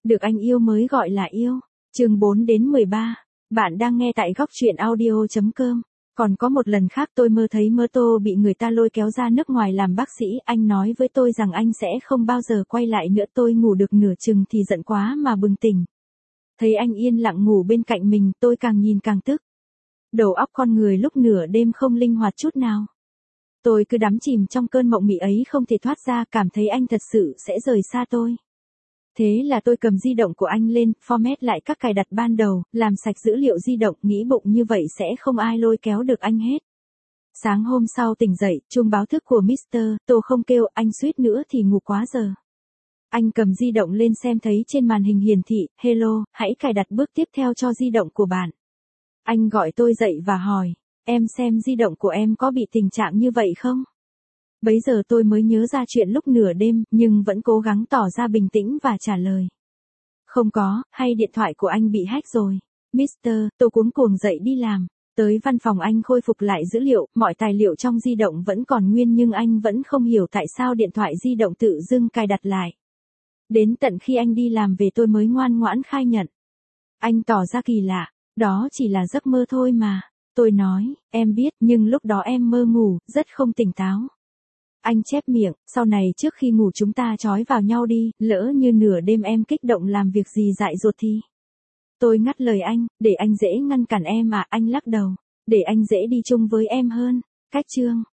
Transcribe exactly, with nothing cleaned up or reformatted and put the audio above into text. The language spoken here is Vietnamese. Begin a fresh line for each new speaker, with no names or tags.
Được anh yêu mới gọi là yêu. Chương bốn đến mười ba. Bạn đang nghe tại góc truyện audio chấm com. Còn có một lần khác tôi mơ thấy Mơ Tô bị người ta lôi kéo ra nước ngoài làm bác sĩ, anh nói với tôi rằng anh sẽ không bao giờ quay lại nữa. Tôi ngủ được nửa chừng thì giận quá mà bừng tỉnh. Thấy anh yên lặng ngủ bên cạnh mình, tôi càng nhìn càng tức. Đầu óc con người lúc nửa đêm không linh hoạt chút nào. Tôi cứ đắm chìm trong cơn mộng mị ấy không thể thoát ra, cảm thấy anh thật sự sẽ rời xa tôi. Thế là tôi cầm di động của anh lên, format lại các cài đặt ban đầu, làm sạch dữ liệu di động, nghĩ bụng như vậy sẽ không ai lôi kéo được anh hết. Sáng hôm sau tỉnh dậy, chuông báo thức của mít tơ Tô không kêu, anh suýt nữa thì ngủ quá giờ. Anh cầm di động lên xem thấy trên màn hình hiển thị, hello, hãy cài đặt bước tiếp theo cho di động của bạn. Anh gọi tôi dậy và hỏi, em xem di động của em có bị tình trạng như vậy không? Bấy giờ tôi mới nhớ ra chuyện lúc nửa đêm, nhưng vẫn cố gắng tỏ ra bình tĩnh và trả lời. Không có, hay điện thoại của anh bị hack rồi. mít tơ Tô cuống cuồng dậy đi làm. Tới văn phòng anh khôi phục lại dữ liệu, mọi tài liệu trong di động vẫn còn nguyên nhưng anh vẫn không hiểu tại sao điện thoại di động tự dưng cài đặt lại. Đến tận khi anh đi làm về tôi mới ngoan ngoãn khai nhận. Anh tỏ ra kỳ lạ, đó chỉ là giấc mơ thôi mà. Tôi nói, em biết, nhưng lúc đó em mơ ngủ, rất không tỉnh táo. Anh chép miệng, sau này trước khi ngủ chúng ta trói vào nhau đi, lỡ như nửa đêm em kích động làm việc gì dại dột thì. Tôi ngắt lời anh, để anh dễ ngăn cản em à, anh lắc đầu. Để anh dễ đi chung với em hơn. Cách chương.